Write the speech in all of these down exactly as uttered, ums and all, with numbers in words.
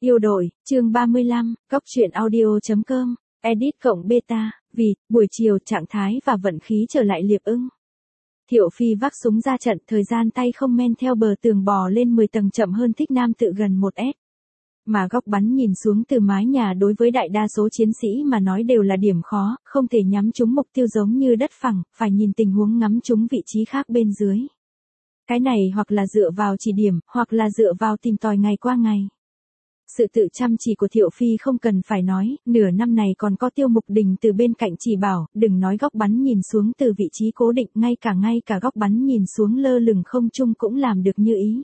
Yêu đội, chương ba mươi lăm, góc truyện audio.com, edit cộng beta, vì, buổi chiều trạng thái và vận khí trở lại Liệp Ưng. Thiệu Phi vác súng ra trận, thời gian tay không men theo bờ tường bò lên mười tầng chậm hơn Thích Nam Tự gần một ét. Mà góc bắn nhìn xuống từ mái nhà đối với đại đa số chiến sĩ mà nói đều là điểm khó, không thể nhắm trúng mục tiêu giống như đất phẳng, phải nhìn tình huống ngắm trúng vị trí khác bên dưới. Cái này hoặc là dựa vào chỉ điểm, hoặc là dựa vào tìm tòi ngày qua ngày. Sự tự chăm chỉ của Thiệu Phi không cần phải nói, nửa năm này còn có Tiêu Mục Đình từ bên cạnh chỉ bảo, đừng nói góc bắn nhìn xuống từ vị trí cố định, ngay cả ngay cả góc bắn nhìn xuống lơ lửng không trung cũng làm được như ý.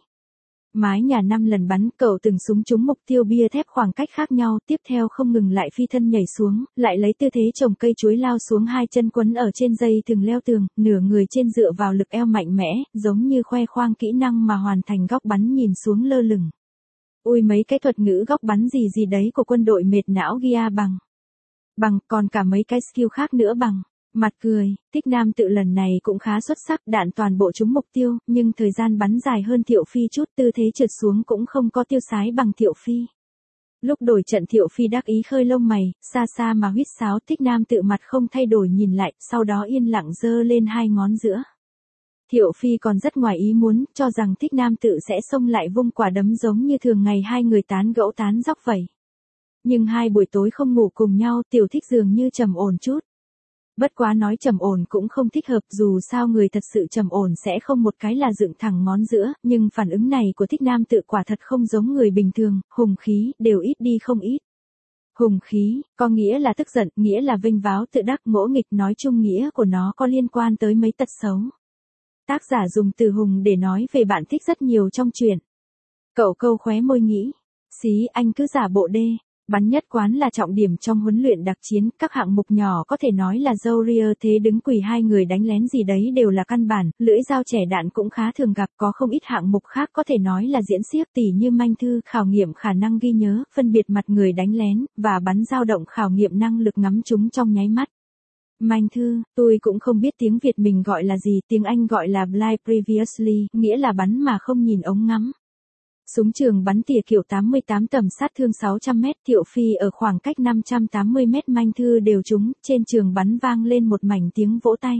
Mái nhà năm lần bắn, cậu từng súng trúng mục tiêu bia thép khoảng cách khác nhau, tiếp theo không ngừng lại phi thân nhảy xuống, lại lấy tư thế trồng cây chuối lao xuống, hai chân quấn ở trên dây thừng leo tường, nửa người trên dựa vào lực eo mạnh mẽ, giống như khoe khoang kỹ năng mà hoàn thành góc bắn nhìn xuống lơ lửng. Ui, mấy cái thuật ngữ góc bắn gì gì đấy của quân đội mệt não ghi bằng. Bằng, còn cả mấy cái skill khác nữa bằng. Mặt cười, Thích Nam Tự lần này cũng khá xuất sắc, đạn toàn bộ trúng mục tiêu, nhưng thời gian bắn dài hơn Thiệu Phi chút, tư thế trượt xuống cũng không có tiêu sái bằng Thiệu Phi. Lúc đổi trận Thiệu Phi đắc ý khơi lông mày, xa xa mà huýt sáo, Thích Nam Tự mặt không thay đổi nhìn lại, sau đó yên lặng giơ lên hai ngón giữa. Thiệu Phi còn rất ngoài ý muốn, cho rằng Thích Nam Tự sẽ xông lại vung quả đấm giống như thường ngày hai người tán gẫu tán dóc vậy. Nhưng hai buổi tối không ngủ cùng nhau, Tiểu Thích dường như trầm ổn chút. Bất quá nói trầm ổn cũng không thích hợp, dù sao người thật sự trầm ổn sẽ không một cái là dựng thẳng ngón giữa, nhưng phản ứng này của Thích Nam Tự quả thật không giống người bình thường, hùng khí, đều ít đi không ít. Hùng khí, có nghĩa là tức giận, nghĩa là vênh váo tự đắc ngỗ nghịch, nói chung nghĩa của nó có liên quan tới mấy tật xấu. Tác giả dùng từ hùng để nói về bạn thích rất nhiều trong truyện. Cậu câu khóe môi nghĩ, xí anh cứ giả bộ đê, bắn nhất quán là trọng điểm trong huấn luyện đặc chiến, các hạng mục nhỏ có thể nói là dâu ria thế đứng quỳ hai người đánh lén gì đấy đều là căn bản, lưỡi dao trẻ đạn cũng khá thường gặp, có không ít hạng mục khác có thể nói là diễn xiếc, tỉ như manh thư, khảo nghiệm khả năng ghi nhớ, phân biệt mặt người đánh lén, và bắn dao động khảo nghiệm năng lực ngắm trúng trong nháy mắt. Manh thư, tôi cũng không biết tiếng Việt mình gọi là gì, tiếng Anh gọi là blind previously, nghĩa là bắn mà không nhìn ống ngắm. Súng trường bắn tỉa kiểu tám mươi tám tầm sát thương sáu trăm mét, Thiệu Phi ở khoảng cách năm trăm tám mươi mét manh thư đều trúng, trên trường bắn vang lên một mảnh tiếng vỗ tay.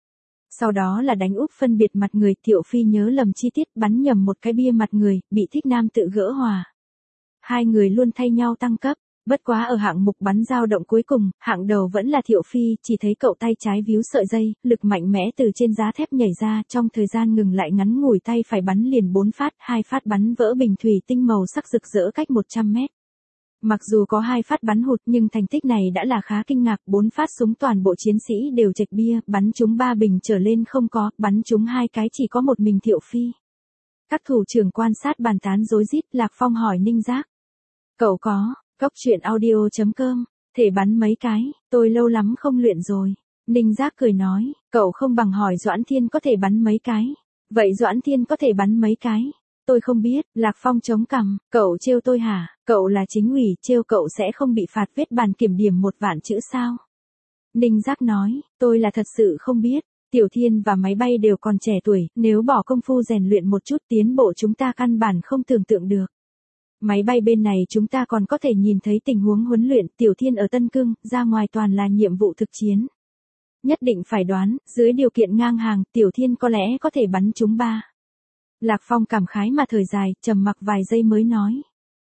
Sau đó là đánh úp phân biệt mặt người, Thiệu Phi nhớ lầm chi tiết, bắn nhầm một cái bia mặt người, bị Thích Nam Tự gỡ hòa. Hai người luôn thay nhau tăng cấp. Bất quá ở hạng mục bắn dao động cuối cùng, hạng đầu vẫn là Thiệu Phi, chỉ thấy cậu tay trái víu sợi dây, lực mạnh mẽ từ trên giá thép nhảy ra, trong thời gian ngừng lại ngắn ngủi tay phải bắn liền bốn phát, hai phát bắn vỡ bình thủy tinh màu sắc rực rỡ cách một trăm mét. Mặc dù có hai phát bắn hụt nhưng thành tích này đã là khá kinh ngạc, bốn phát súng toàn bộ chiến sĩ đều chệch bia, bắn trúng ba bình trở lên không có, bắn trúng hai cái chỉ có một mình Thiệu Phi. Các thủ trưởng quan sát bàn tán rối rít, Lạc Phong hỏi Ninh Giác. Cậu có góc truyện audio.com, thể bắn mấy cái, tôi lâu lắm không luyện rồi. Ninh Giác cười nói, cậu không bằng hỏi Doãn Thiên có thể bắn mấy cái. Vậy Doãn Thiên có thể bắn mấy cái? Tôi không biết, Lạc Phong chống cằm, cậu trêu tôi hả? Cậu là chính ủy, trêu cậu sẽ không bị phạt viết bàn kiểm điểm một vạn chữ sao? Ninh Giác nói, tôi là thật sự không biết. Tiểu Thiên và máy bay đều còn trẻ tuổi, nếu bỏ công phu rèn luyện một chút tiến bộ chúng ta căn bản không tưởng tượng được. Máy bay bên này chúng ta còn có thể nhìn thấy tình huống huấn luyện, Tiểu Thiên ở Tân Cương, ra ngoài toàn là nhiệm vụ thực chiến. Nhất định phải đoán, dưới điều kiện ngang hàng, Tiểu Thiên có lẽ có thể bắn trúng ba. Lạc Phong cảm khái mà thời dài, trầm mặc vài giây mới nói.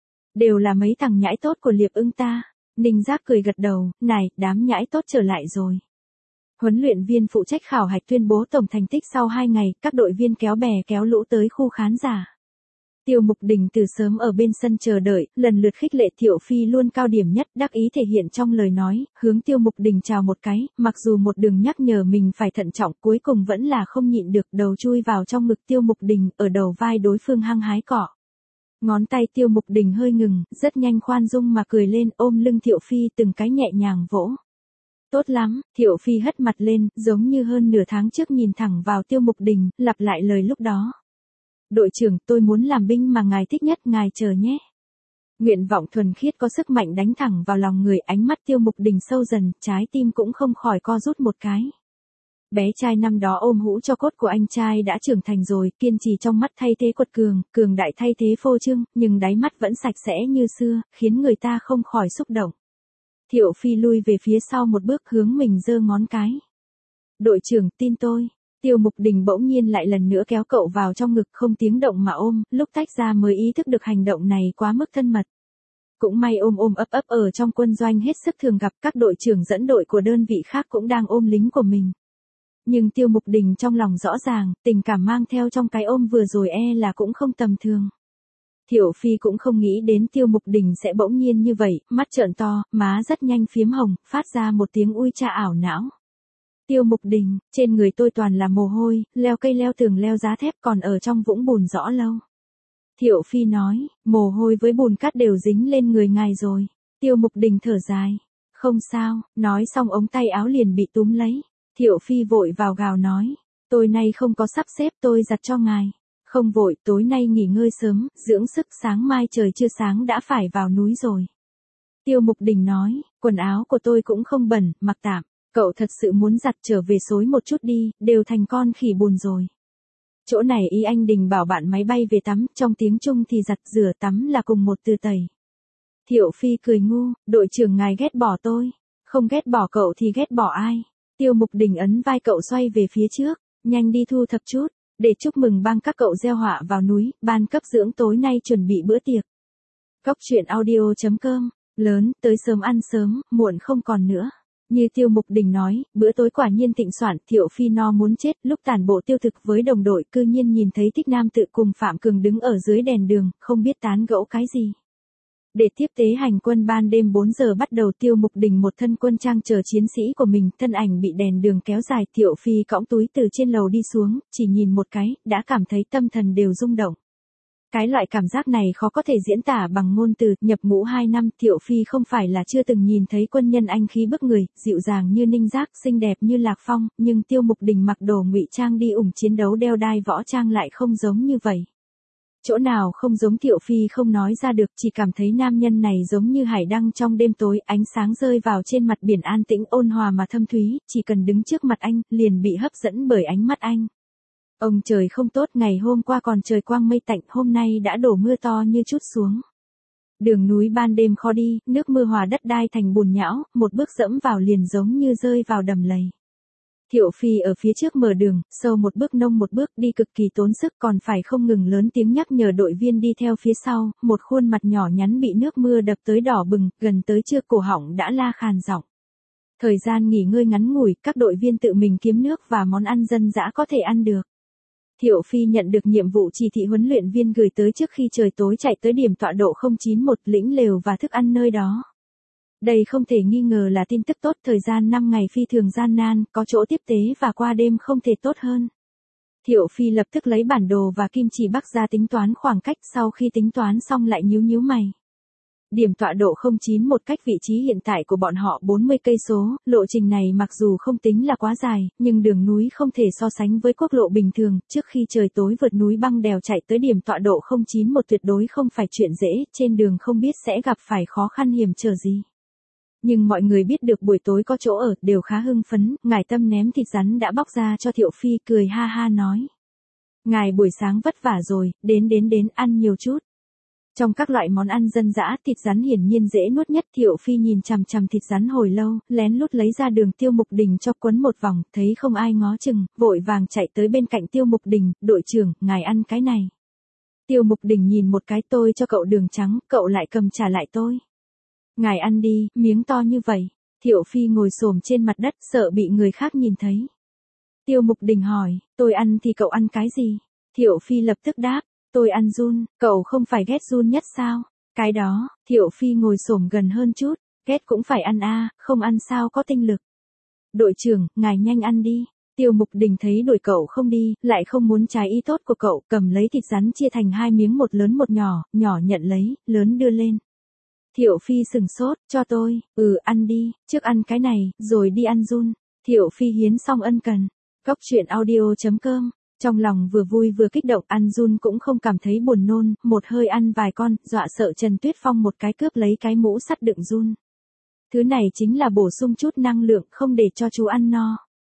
Đều là mấy thằng nhãi tốt của Liệp Ưng ta. Ninh Giác cười gật đầu, này, đám nhãi tốt trở lại rồi. Huấn luyện viên phụ trách khảo hạch tuyên bố tổng thành tích sau hai ngày, các đội viên kéo bè kéo lũ tới khu khán giả. Tiêu Mục Đình từ sớm ở bên sân chờ đợi, lần lượt khích lệ Thiệu Phi luôn cao điểm nhất, đắc ý thể hiện trong lời nói, hướng Tiêu Mục Đình chào một cái, mặc dù một đường nhắc nhở mình phải thận trọng, cuối cùng vẫn là không nhịn được, đầu chui vào trong ngực Tiêu Mục Đình, ở đầu vai đối phương hăng hái cọ. Ngón tay Tiêu Mục Đình hơi ngừng, rất nhanh khoan dung mà cười lên, ôm lưng Thiệu Phi từng cái nhẹ nhàng vỗ. Tốt lắm, Thiệu Phi hất mặt lên, giống như hơn nửa tháng trước nhìn thẳng vào Tiêu Mục Đình, lặp lại lời lúc đó. Đội trưởng, tôi muốn làm binh mà ngài thích nhất, ngài chờ nhé. Nguyện vọng thuần khiết có sức mạnh đánh thẳng vào lòng người, ánh mắt Tiêu Mục Đình sâu dần, trái tim cũng không khỏi co rút một cái. Bé trai năm đó ôm hũ cho cốt của anh trai đã trưởng thành rồi, kiên trì trong mắt thay thế quật cường, cường đại thay thế phô trương, nhưng đáy mắt vẫn sạch sẽ như xưa, khiến người ta không khỏi xúc động. Thiệu Phi lui về phía sau một bước hướng mình giơ ngón cái. Đội trưởng, tin tôi. Tiêu Mục Đình bỗng nhiên lại lần nữa kéo cậu vào trong ngực không tiếng động mà ôm, lúc tách ra mới ý thức được hành động này quá mức thân mật. Cũng may ôm ôm ấp ấp ở trong quân doanh hết sức thường gặp, các đội trưởng dẫn đội của đơn vị khác cũng đang ôm lính của mình. Nhưng Tiêu Mục Đình trong lòng rõ ràng, tình cảm mang theo trong cái ôm vừa rồi e là cũng không tầm thường. Thiệu Phi cũng không nghĩ đến Tiêu Mục Đình sẽ bỗng nhiên như vậy, mắt trợn to, má rất nhanh phiếm hồng, phát ra một tiếng ui cha ảo não. Tiêu Mục Đình, trên người tôi toàn là mồ hôi, leo cây leo tường leo giá thép còn ở trong vũng bùn rõ lâu. Thiệu Phi nói, mồ hôi với bùn cát đều dính lên người ngài rồi. Tiêu Mục Đình thở dài. Không sao, nói xong ống tay áo liền bị túm lấy. Thiệu Phi vội vào gào nói, tôi nay không có sắp xếp tôi giặt cho ngài. Không vội, tối nay nghỉ ngơi sớm, dưỡng sức sáng mai trời chưa sáng đã phải vào núi rồi. Tiêu Mục Đình nói, quần áo của tôi cũng không bẩn, mặc tạm. Cậu thật sự muốn giặt trở về xối một chút đi, đều thành con khỉ bùn rồi. Chỗ này ý anh Đình bảo bạn máy bay về tắm, trong tiếng Trung thì giặt rửa tắm là cùng một từ tẩy. Thiệu Phi cười ngu, đội trưởng ngài ghét bỏ tôi. Không ghét bỏ cậu thì ghét bỏ ai. Tiêu Mục Đình ấn vai cậu xoay về phía trước, nhanh đi thu thập chút, để chúc mừng bang các cậu gieo họa vào núi, ban cấp dưỡng tối nay chuẩn bị bữa tiệc. Cốc truyện audio chấm com, lớn, tới sớm ăn sớm, muộn không còn nữa. Như Tiêu Mục Đình nói, bữa tối quả nhiên thịnh soạn, Thiệu Phi no muốn chết, lúc tản bộ tiêu thực với đồng đội cư nhiên nhìn thấy Thích Nam Tự cùng Phạm Cường đứng ở dưới đèn đường, không biết tán gẫu cái gì. Để tiếp tế hành quân ban đêm bốn giờ bắt đầu, Tiêu Mục Đình một thân quân trang chờ chiến sĩ của mình, thân ảnh bị đèn đường kéo dài, Thiệu Phi cõng túi từ trên lầu đi xuống, chỉ nhìn một cái, đã cảm thấy tâm thần đều rung động. Cái loại cảm giác này khó có thể diễn tả bằng ngôn từ, nhập ngũ hai năm, Thiệu Phi không phải là chưa từng nhìn thấy quân nhân anh khí bức người, dịu dàng như Ninh Giác, xinh đẹp như Lạc Phong, nhưng Tiêu Mục Đình mặc đồ ngụy trang đi ủng chiến đấu đeo đai võ trang lại không giống như vậy. Chỗ nào không giống Thiệu Phi không nói ra được, chỉ cảm thấy nam nhân này giống như hải đăng trong đêm tối, ánh sáng rơi vào trên mặt biển an tĩnh ôn hòa mà thâm thúy, chỉ cần đứng trước mặt anh, liền bị hấp dẫn bởi ánh mắt anh. Ông trời không tốt, ngày hôm qua còn trời quang mây tạnh, hôm nay đã đổ mưa to như trút xuống. Đường núi ban đêm khó đi, nước mưa hòa đất đai thành bùn nhão, một bước dẫm vào liền giống như rơi vào đầm lầy. Thiệu Phi ở phía trước mở đường, sâu một bước nông một bước đi cực kỳ tốn sức, còn phải không ngừng lớn tiếng nhắc nhở đội viên đi theo phía sau, một khuôn mặt nhỏ nhắn bị nước mưa đập tới đỏ bừng, gần tới trưa cổ họng đã la khàn giọng. Thời gian nghỉ ngơi ngắn ngủi, các đội viên tự mình kiếm nước và món ăn dân dã có thể ăn được. Thiệu Phi nhận được nhiệm vụ chỉ thị huấn luyện viên gửi tới trước khi trời tối chạy tới điểm tọa độ không chín một lĩnh lều và thức ăn nơi đó. Đây không thể nghi ngờ là tin tức tốt, thời gian năm ngày phi thường gian nan, có chỗ tiếp tế và qua đêm không thể tốt hơn. Thiệu Phi lập tức lấy bản đồ và kim chỉ bắc ra tính toán khoảng cách, sau khi tính toán xong lại nhíu nhíu mày. Điểm tọa độ không chín một cách vị trí hiện tại của bọn họ bốn mươi cây số, lộ trình này mặc dù không tính là quá dài, nhưng đường núi không thể so sánh với quốc lộ bình thường, trước khi trời tối vượt núi băng đèo chạy tới điểm tọa độ không chín một tuyệt đối không phải chuyện dễ, trên đường không biết sẽ gặp phải khó khăn hiểm trở gì. Nhưng mọi người biết được buổi tối có chỗ ở, đều khá hưng phấn, ngài Tâm ném thịt rắn đã bóc ra cho Thiệu Phi, cười ha ha nói. Ngài buổi sáng vất vả rồi, đến đến đến, ăn nhiều chút. Trong các loại món ăn dân dã, thịt rắn hiển nhiên dễ nuốt nhất, Thiệu Phi nhìn chằm chằm thịt rắn hồi lâu, lén lút lấy ra đường Tiêu Mục Đình cho quấn một vòng, thấy không ai ngó chừng, vội vàng chạy tới bên cạnh Tiêu Mục Đình, đội trưởng, ngài ăn cái này. Tiêu Mục Đình nhìn một cái, tôi cho cậu đường trắng, cậu lại cầm trả lại tôi. Ngài ăn đi, miếng to như vậy. Thiệu Phi ngồi xổm trên mặt đất, sợ bị người khác nhìn thấy. Tiêu Mục Đình hỏi, tôi ăn thì cậu ăn cái gì? Thiệu Phi lập tức đáp, tôi ăn giun, cậu không phải ghét giun nhất sao? Cái đó, Thiệu Phi ngồi xổm gần hơn chút, ghét cũng phải ăn a, không ăn sao có tinh lực. Đội trưởng, ngài nhanh ăn đi. Tiêu Mục Đình thấy đuổi cậu không đi, lại không muốn trái ý tốt của cậu, cầm lấy thịt rắn chia thành hai miếng, một lớn một nhỏ, nhỏ nhận lấy, lớn đưa lên. Thiệu Phi sừng sốt, cho tôi, ừ ăn đi, trước ăn cái này, rồi đi ăn giun. Thiệu Phi hiến xong ân cần. Cốc truyện audio chấm com, trong lòng vừa vui vừa kích động, ăn giun cũng không cảm thấy buồn nôn, một hơi ăn vài con, dọa sợ Trần Tuyết Phong một cái cướp lấy cái mũ sắt đựng giun. Thứ này chính là bổ sung chút năng lượng, không để cho chú ăn no.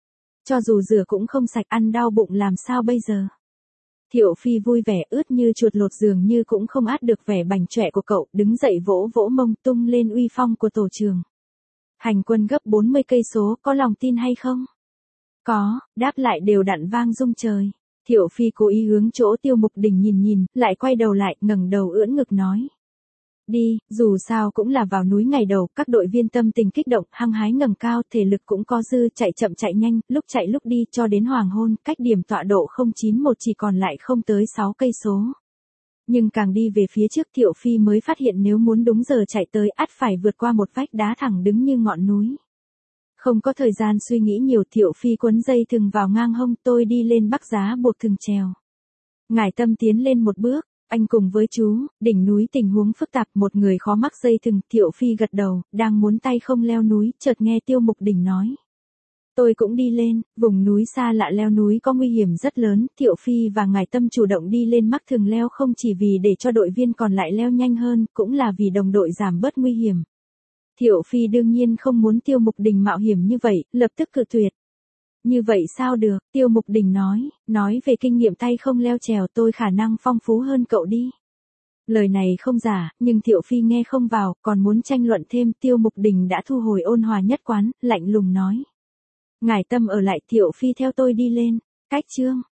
Cho dù rửa cũng không sạch, ăn đau bụng làm sao bây giờ? Thiệu Phi vui vẻ ướt như chuột lột, dường như cũng không át được vẻ bảnh trọe của cậu, đứng dậy vỗ vỗ mông tung lên uy phong của tổ trường. Hành quân gấp bốn mươi cây số, có lòng tin hay không? Có, đáp lại đều đặn vang rung trời. Thiệu Phi cố ý hướng chỗ Tiêu Mục Đình nhìn nhìn, lại quay đầu lại, ngẩng đầu ưỡn ngực nói. Đi, dù sao cũng là vào núi ngày đầu, các đội viên tâm tình kích động, hăng hái ngẩng cao, thể lực cũng có dư, chạy chậm chạy nhanh, lúc chạy lúc đi, cho đến hoàng hôn, cách điểm tọa độ không chín một chỉ còn lại không tới sáu cây số. Nhưng càng đi về phía trước, Thiệu Phi mới phát hiện nếu muốn đúng giờ chạy tới, ắt phải vượt qua một vách đá thẳng đứng như ngọn núi. Không có thời gian suy nghĩ nhiều, Thiệu Phi quấn dây thừng vào ngang hông, tôi đi lên Bắc Giá buộc thừng trèo. Ngải Tâm tiến lên một bước, anh cùng với chú, đỉnh núi tình huống phức tạp, một người khó mắc dây thừng. Thiệu Phi gật đầu, đang muốn tay không leo núi, chợt nghe Tiêu Mục Đình nói. Tôi cũng đi lên, vùng núi xa lạ leo núi có nguy hiểm rất lớn, Thiệu Phi và Ngải Tâm chủ động đi lên mắc thừng leo không chỉ vì để cho đội viên còn lại leo nhanh hơn, cũng là vì đồng đội giảm bớt nguy hiểm. Thiệu Phi đương nhiên không muốn Tiêu Mục Đình mạo hiểm như vậy, lập tức cự tuyệt. Như vậy sao được, Tiêu Mục Đình nói, nói về kinh nghiệm tay không leo trèo tôi khả năng phong phú hơn cậu đi. Lời này không giả, nhưng Thiệu Phi nghe không vào, còn muốn tranh luận thêm. Tiêu Mục Đình đã thu hồi ôn hòa nhất quán, lạnh lùng nói. Ngải Tâm ở lại, Thiệu Phi theo tôi đi lên, cách chương.